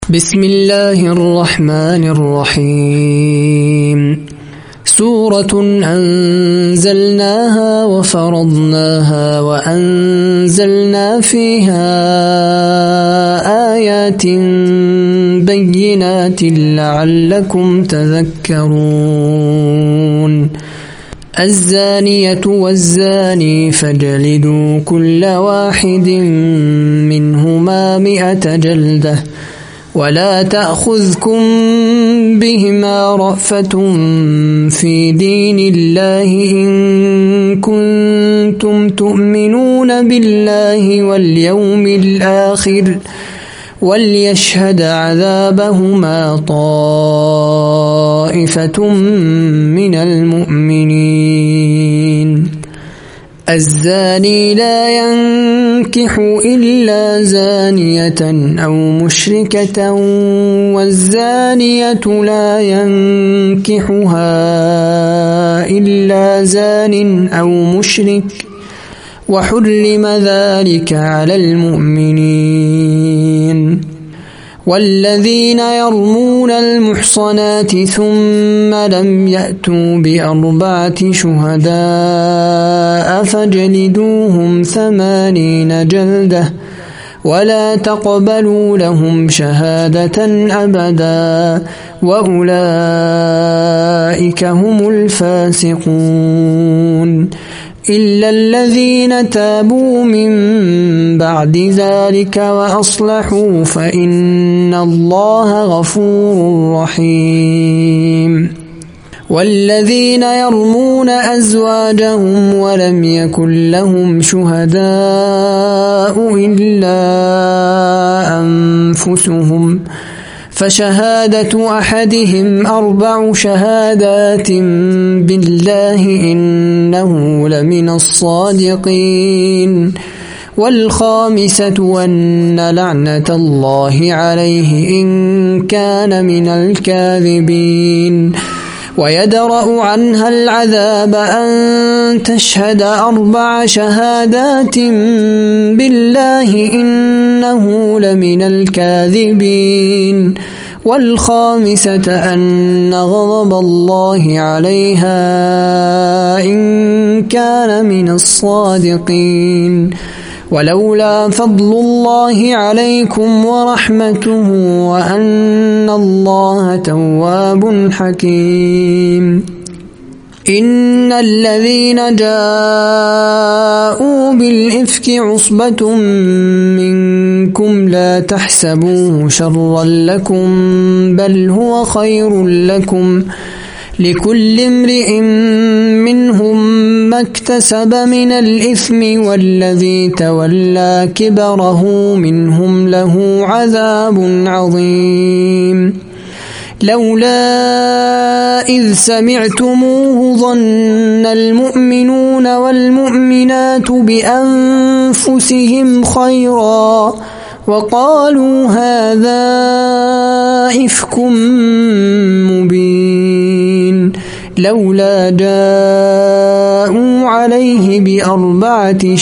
بسم الله الرحمن الرحيم سورة أنزلناها وفرضناها وأنزلنا فيها آيات بينات لعلكم تذكرون الزانية والزاني فاجلدوا كل واحد منهما 100 جلدة ولا تأخذكم بهما رأفة في دين الله إن كنتم تؤمنون بالله واليوم الآخر وليشهد عذابهما طائفة من المؤمنين الزاني لا ينكح إلا زانية أو مشركة والزانية لا ينكحها إلا زان أو مشرك وحرم ذلك على المؤمنين والذين يرمون المحصنات ثم لم يأتوا ب4 شهداء فاجلدوهم 80 جلدة ولا تقبلوا لهم شهادة أبدا وأولئك هم الفاسقون إلا الذين تابوا من بعد ذلك وأصلحوا فإن الله غفور رحيم والذين يرمون أزواجهم ولم يكن لهم شهداء إلا أنفسهم فشهادة أحدهم 4 شهادات بالله إنه لمن الصادقين والخامسة أن لعنة الله عليه إن كان من الكاذبين ويدرأ عنها العذاب أن تشهد 4 شهادات بالله إنه لمن الكاذبين والخامسة أن غضب الله عليها إن كان من الصادقين ولولا فضل الله عليكم ورحمته وأن الله تواب حكيم إن الذين جاءوا بالإفك عصبة منكم لا تحسبوه شرا لكم بل هو خير لكم لكل امرئ منهم ما اكتسب من الإثم والذي تولى كبره منهم له عذاب عظيم لولا إذ سمعتموه ظن المؤمنون والمؤمنات بأنفسهم خيرا وقالوا هذا إفك مبين لولا جاءوا عليه ب4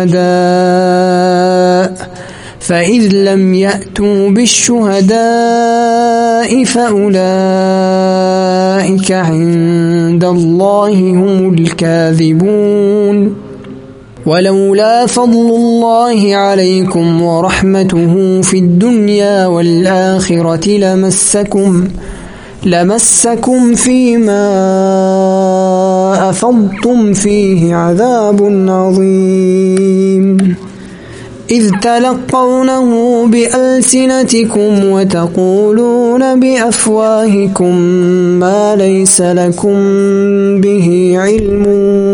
شهداء فإذ لم يأتوا بالشهداء فأولئك عند الله هم الكاذبون ولولا فضل الله عليكم ورحمته في الدنيا والآخرة لمسكم فيما أفضتم فيه عذاب عظيم إذ تلقونه بألسنتكم وتقولون بأفواهكم ما ليس لكم به علم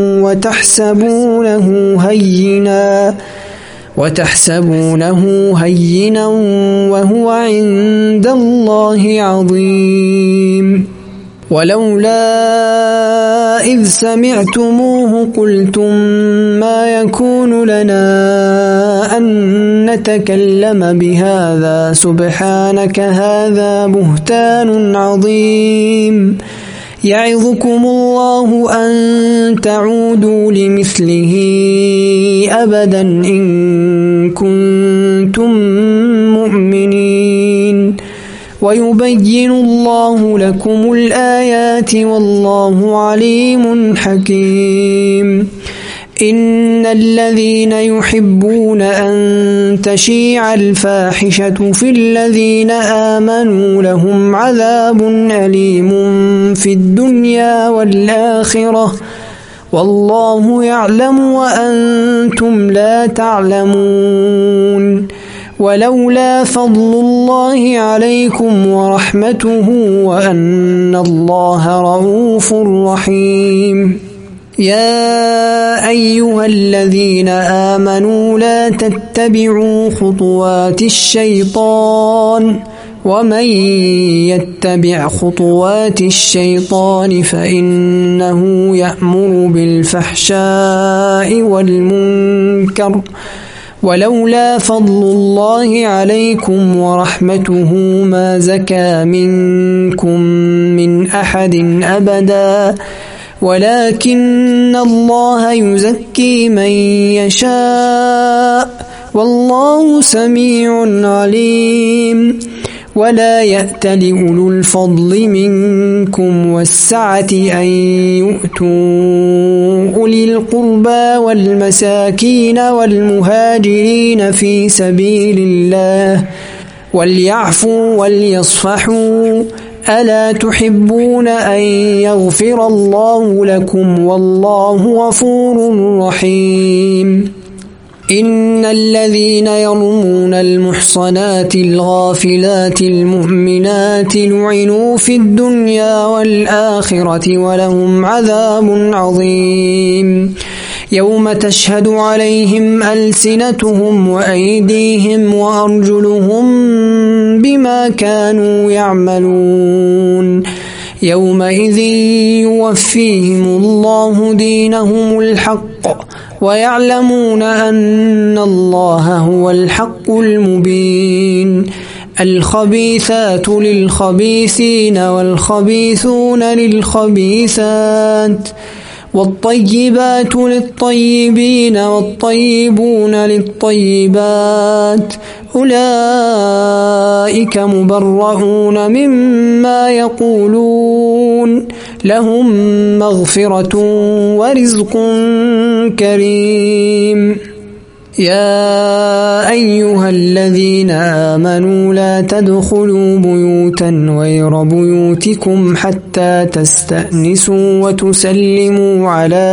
وتحسبونه هينا وهو عند الله عظيم ولولا إذ سمعتموه قلتم ما يكون لنا أن نتكلم بهذا سبحانك هذا بهتان عظيم يعظكم الله أن تعودوا لمثله أبدا إن كنتم مؤمنين ويبين الله لكم الآيات والله عليم حكيم. إن الذين يحبون أن تشيع الفاحشة في الذين آمنوا لهم عذاب أليم في الدنيا والآخرة والله يعلم وأنتم لا تعلمون. ولولا فضل الله عليكم ورحمته وأن الله رؤوف رحيم. يا أيها الذين آمنوا لا تتبعوا خطوات الشيطان ومن يتبع خطوات الشيطان فإنه يأمر بالفحشاء والمنكر ولولا فضل الله عليكم ورحمته ما زكى منكم من أحد أبدا ولكن الله يزكي من يشاء والله سميع عليم. ولا يأتل أولو الفضل منكم والسعة أن يؤتوا أولي القربى والمساكين والمهاجرين في سبيل الله وليعفوا وليصفحوا ألا تحبون أن يغفر الله لكم والله غفور رحيم. إن الذين يرمون المحصنات الغافلات المؤمنات لعنوا في الدنيا والآخرة ولهم عذاب عظيم. يوم تشهد عليهم ألسنتهم وأيديهم وأرجلهم بما كانوا يعملون يومئذ يوفيهم الله دينهم الحق ويعلمون أن الله هو الحق المبين. الخبيثات للخبيثين والخبيثون للخبيثات والطيبات للطيبين والطيبون للطيبات أولئك مبرؤون مما يقولون لهم مغفرة ورزق كريم. يا أيها الذين آمنوا لا تدخلوا بيوتا غير بيوتكم حتى تستأنسوا وتسلموا على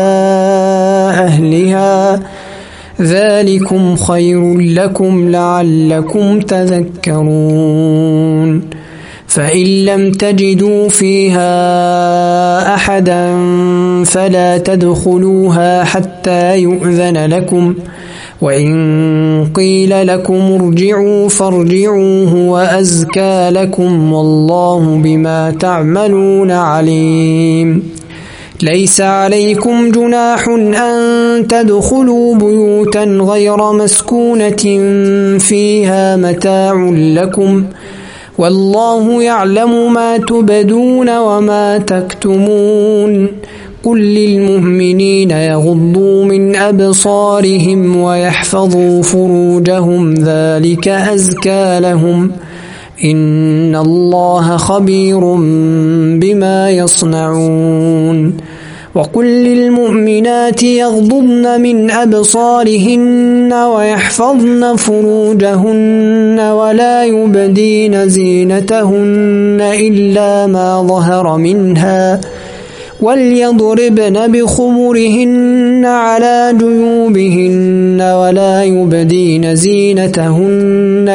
أهلها ذلكم خير لكم لعلكم تذكرون. فإن لم تجدوا فيها أحدا فلا تدخلوها حتى يؤذن لكم وإن قيل لكم ارجعوا فارجعوا هو أزكى لكم والله بما تعملون عليم. ليس عليكم جناح أن تدخلوا بيوتا غير مسكونة فيها متاع لكم والله يعلم ما تبدون وما تكتمون. قل للمؤمنين يغضوا من أبصارهم ويحفظوا فروجهم ذلك أزكى لهم إن الله خبير بما يصنعون. وقل للمؤمنات يغضضن من أبصارهن ويحفظن فروجهن ولا يبدين زينتهن إلا ما ظهر منها وليضربن بخمرهن على جيوبهن ولا يبدين زينتهن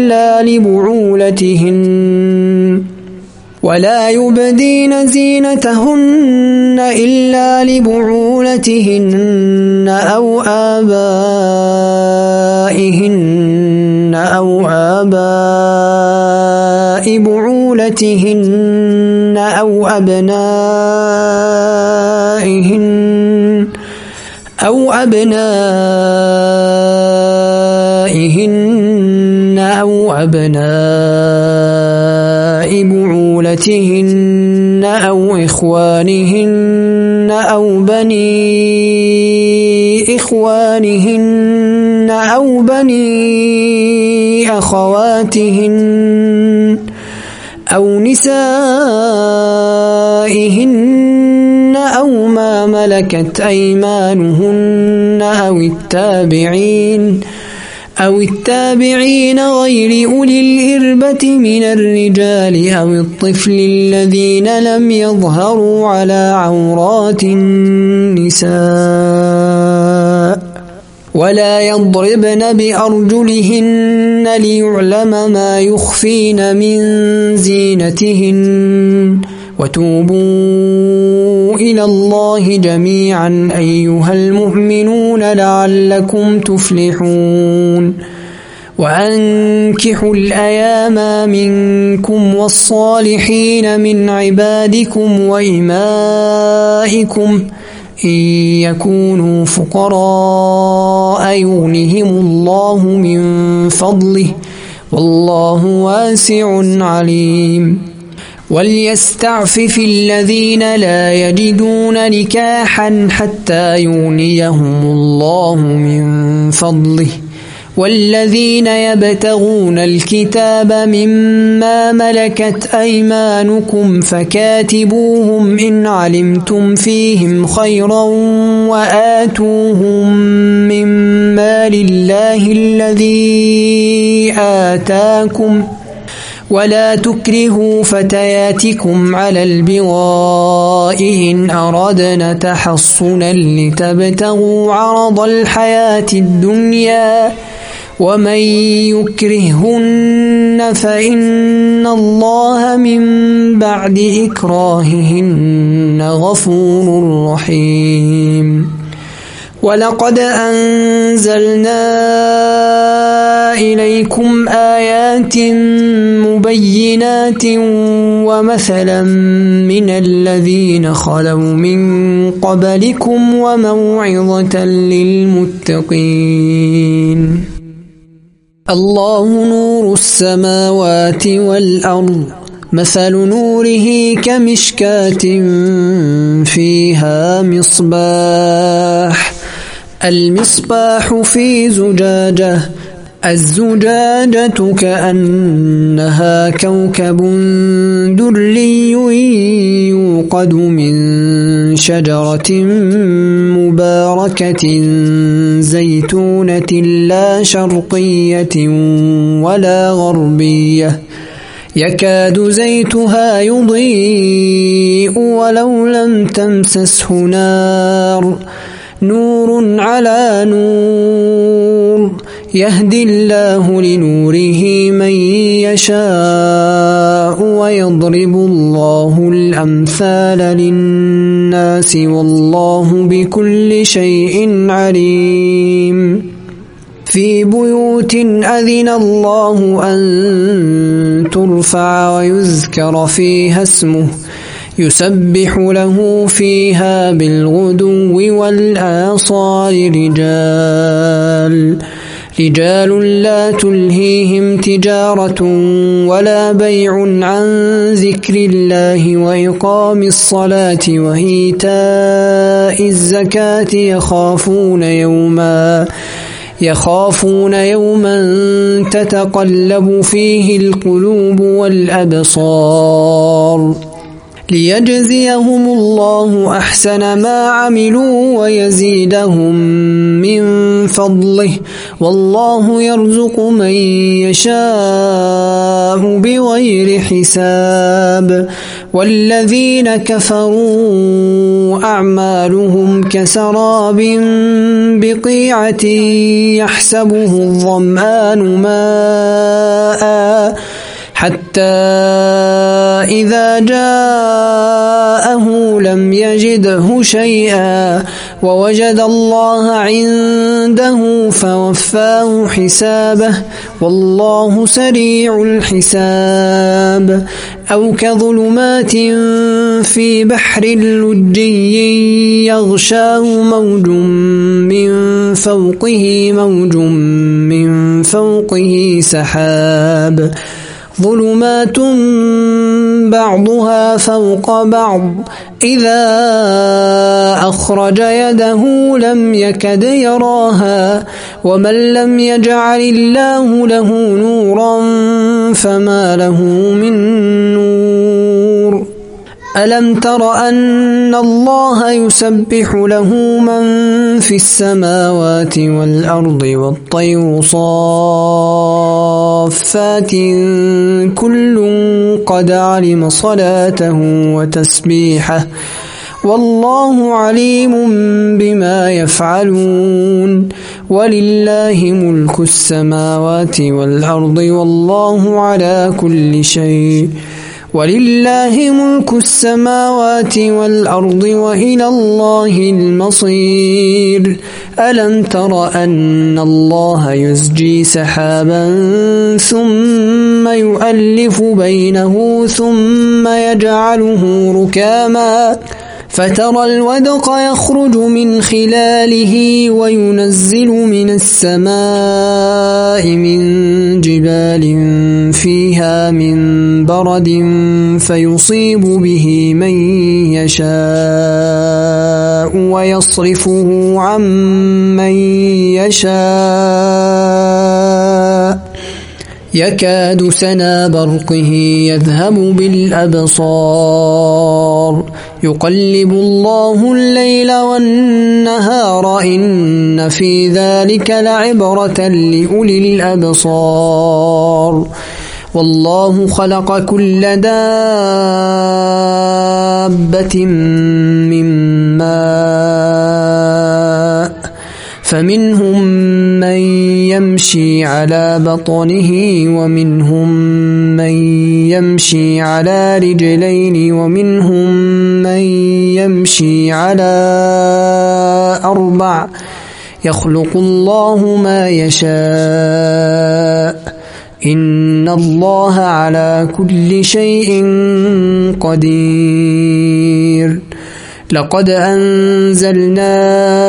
إلا لبعولتهن أو آبائهن أو آباء بعولتهن أو أبنائهن أو أبناء بعولتهن أو إخوانهن أو بني إخوانهن أو بني أخواتهن أو نسائهن أو ما ملكت أيمانهن أو التابعين غير أولي الإربة من الرجال أو الطفل الذين لم يظهروا على عورات النساء ولا يضربن بأرجلهن ليعلم ما يخفين من زينتهن وتوبوا إلى الله جميعا أيها المؤمنون لعلكم تفلحون وأنكحوا الأيام منكم والصالحين من عبادكم وإمائكم إن يكونوا فقراء يغنهم الله من فضله والله واسع عليم وليستعفف الذين لا يجدون نكاحا حتى يغنيهم الله من فضله والذين يبتغون الكتاب مما ملكت أيمانكم فكاتبوهم إن علمتم فيهم خيرا وآتوهم من مال الله الذي آتاكم ولا تكرهوا فتياتكم على البغاء إن أردنا تحصنا لتبتغوا عرض الحياة الدنيا ومن يكرهن فإن الله من بعد إكراههن غفور رحيم ولقد أنزلنا إليكم آيات مبينات ومثلا من الذين خلوا من قبلكم وموعظة للمتقين الله نور السماوات والأرض مثل نوره كمشكاة فيها مصباح المصباح في زجاجة الزجاجة كأنها كوكب دري يوقد من شجرة مباركة زيتونة لا شرقية ولا غربية يكاد زيتها يضيء ولو لم تمسسه نار نور على نور يهدي الله لنوره من يشاء ويضرب الله الأمثال للناس والله بكل شيء عليم في بيوت أذن الله أن ترفع ويذكر فيها اسمه يسبح له فيها بالغدو والآصال رجال لا تلهيهم تجارة ولا بيع عن ذكر الله وإقام الصلاة وإيتاء الزكاة يخافون يوما تتقلب فيه القلوب والأبصار ليجزيهم الله أحسن ما عملوا ويزيدهم من فضله والله يرزق من يشاء بغير حساب والذين كفروا أعمالهم كسراب بقيعة يحسبه الظمآن ماء حتى إذا جاءه لم يجده شيئا ووجد الله عنده فوفاه حسابه والله سريع الحساب أو كظلمات في بحر لجي يغشاه موج من فوقه سحاب ظلمات بعضها فوق بعض إذا أخرج يده لم يكد يراها ومن لم يجعل الله له نورا فما له من نور ألم تر أن الله يسبح له من في السماوات والأرض والطير صافات كل قد علم صلاته وتسبيحه والله عليم بما يفعلون ولله ملك السماوات والأرض والله على كل شيء وإلى الله المصير ألم تر أن الله يزجي سحابا ثم يؤلف بينه ثم يجعله ركاما فترى الودق يخرج من خلاله وينزل من السماء من جبال فيها من برد فيصيب به من يشاء ويصرفه عن من يشاء يكاد سنا برقه يذهب بالأبصار يقلب الله الليل والنهار إن في ذلك لعبرة لأولي الأبصار والله خلق كل دابة من ماء فمنهم من يمشي على بطنه ومنهم من يمشي على رجلين ومنهم من يمشي على 4 يخلق الله ما يشاء إن الله على كل شيء قدير لقد أنزلنا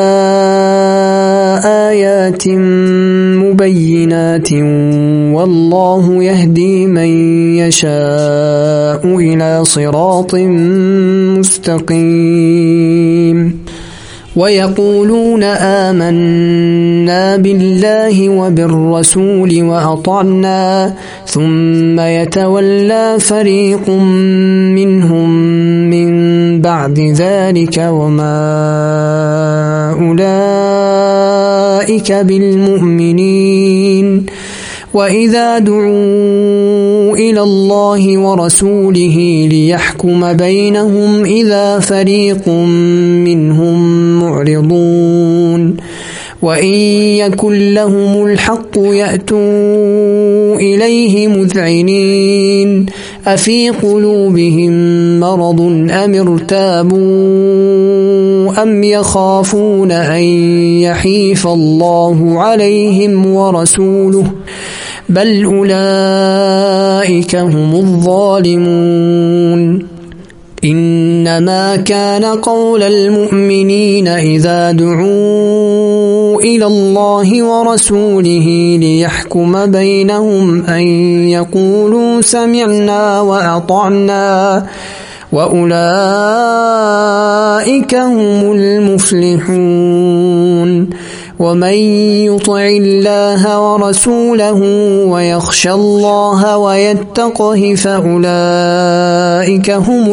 آيات مبينات والله يهدي من يشاء إلى صراط مستقيم ويقولون آمنا بالله وبالرسول وأطعنا ثم يتولى فريق منهم من بعد ذلك وما أولئك بالمؤمنين وإذا دعوا إلى الله ورسوله ليحكم بينهم إذا فريق منهم معرضون وإن يكن لهم الحق يأتوا إليه مذعنين أفي قلوبهم مرض أم ارتابوا أم يخافون أن يحيف الله عليهم ورسوله بل أولئك هم الظالمون إنما كان قول المؤمنين إذا دعوا إلى الله ورسوله ليحكم بينهم أن يقولوا سمعنا وأطعنا وأولئك هم المفلحون ومن يطع الله ورسوله ويخشى الله ويتقه فأولئك هم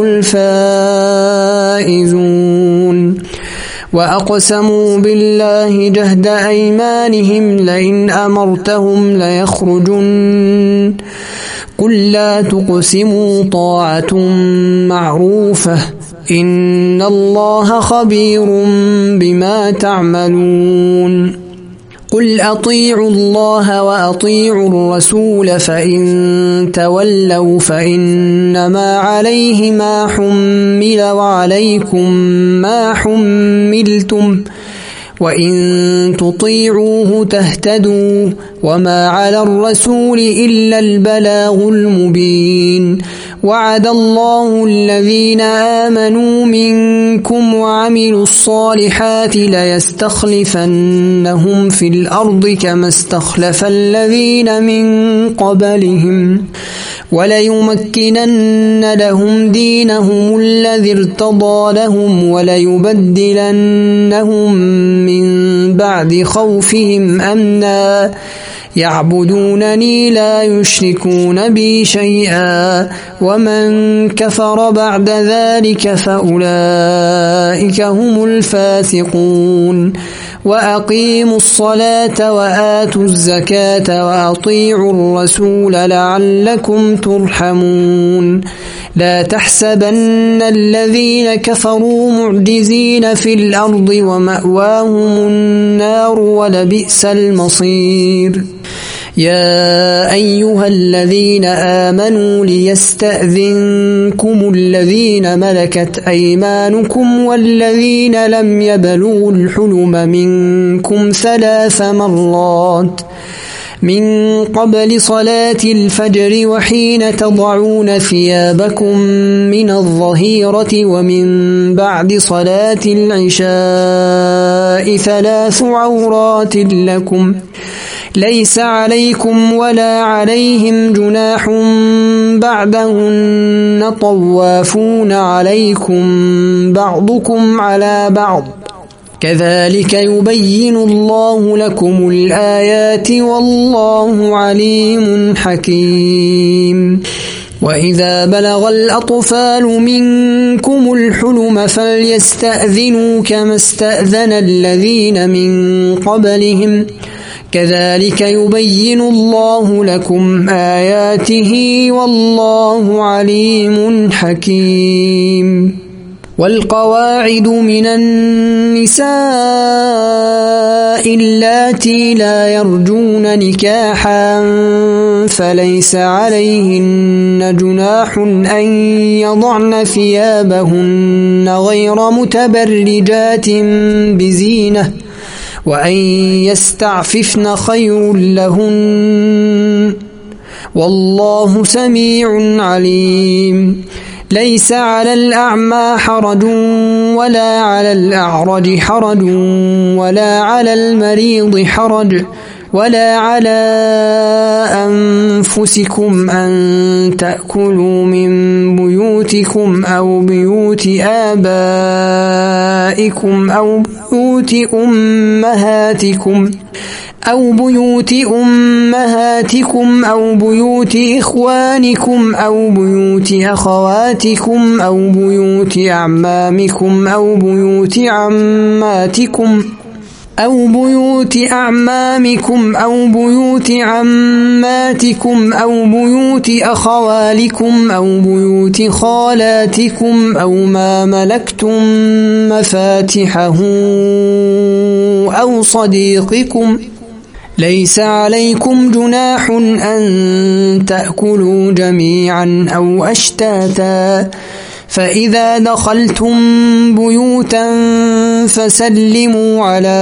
الفائزون وأقسموا بالله جهد أيمانهم لئن أمرتهم ليخرجن قل لا تقسموا طاعة معروفة إن الله خبير بما تعملون قل أطيعوا الله وأطيعوا الرسول فإن تولوا فإنما عليه ما حمل وعليكم ما حملتم وإن تطيعوه تهتدوا وما على الرسول إلا البلاغ المبين وعد الله الذين آمنوا منكم وعملوا الصالحات ليستخلفنهم في الأرض كما استخلف الذين من قبلهم وليمكنن لهم دينهم الذي ارتضى لهم وليبدلنهم من بعد خوفهم أمنا يعبدونني لا يشركون بي شيئا ومن كفر بعد ذلك فأولئك هم الفاسقون وأقيموا الصلاة وآتوا الزكاة وأطيعوا الرسول لعلكم ترحمون لا تحسبن الذين كفروا معجزين في الأرض ومأواهم النار ولبئس المصير يا أيها الذين آمنوا ليستأذنكم الذين ملكت أيمانكم والذين لم يبلغوا الحلم منكم 3 مرات من قبل صلاة الفجر وحين تضعون ثيابكم من الظهيرة ومن بعد صلاة العشاء 3 عورات لكم ليس عليكم ولا عليهم جناح بعدهن طوافون عليكم بعضكم على بعض كذلك يبين الله لكم الآيات والله عليم حكيم وإذا بلغ الأطفال منكم الحلم فليستأذنوا كما استأذن الذين من قبلهم كذلك يبين الله لكم آياته والله عليم حكيم والقواعد من النساء اللاتي لا يرجون نكاحا فليس عليهن جناح أن يضعن ثيابهن غير متبرجات بزينة وأن يستعففن خير لهن والله سميع عليم ليس على الأعمى حرج ولا على الأعرج حرج ولا على المريض حرج ولا على أنفسكم أن تأكلوا من بيوتكم أو بيوت آبائكم أو بيوت أمهاتكم أو بيوت إخوانكم أو بيوت أخواتكم أو بيوت أعمامكم أو بيوت عماتكم أو بيوت أعمامكم أو بيوت عماتكم أو بيوت أخوالكم أو بيوت خالاتكم أو ما ملكتم مفاتحه أو صديقكم ليس عليكم جناح أن تأكلوا جميعا أو أشتاتا فإذا دخلتم بيوتا فسلموا على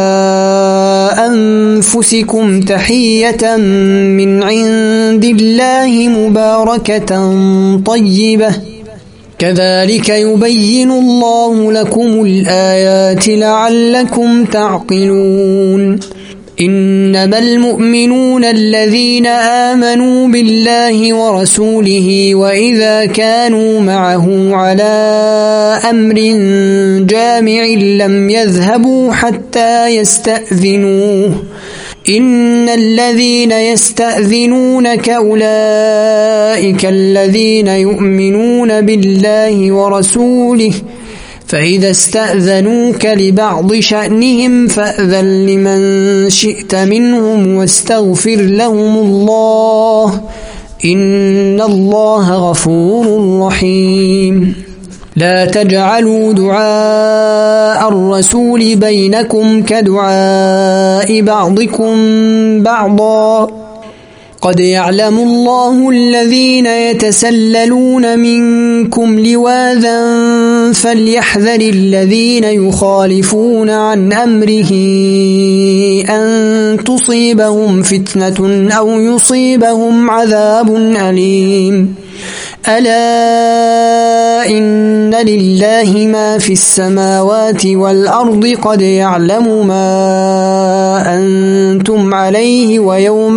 أنفسكم تحية من عند الله مباركة طيبة كذلك يبين الله لكم الآيات لعلكم تعقلون إنما المؤمنون الذين آمنوا بالله ورسوله وإذا كانوا معه على أمر جامع لم يذهبوا حتى يستأذنوه إن الذين يستأذنونك أولئك الذين يؤمنون بالله ورسوله فإذا استأذنوك لبعض شأنهم فأذن لمن شئت منهم واستغفر لهم الله إن الله غفور رحيم لا تجعلوا دعاء الرسول بينكم كدعاء بعضكم بعضا قد يعلم الله الذين يتسللون منكم لواذا فليحذر الذين يخالفون عن أمره أن تصيبهم فتنة أو يصيبهم عذاب أليم ألا إن لله ما في السماوات والأرض قد يعلم ما أنتم عليه ويوم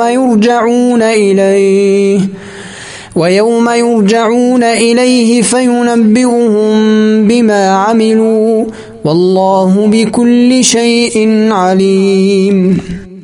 يرجعون إليه فينبئهم بما عملوا والله بكل شيء عليم.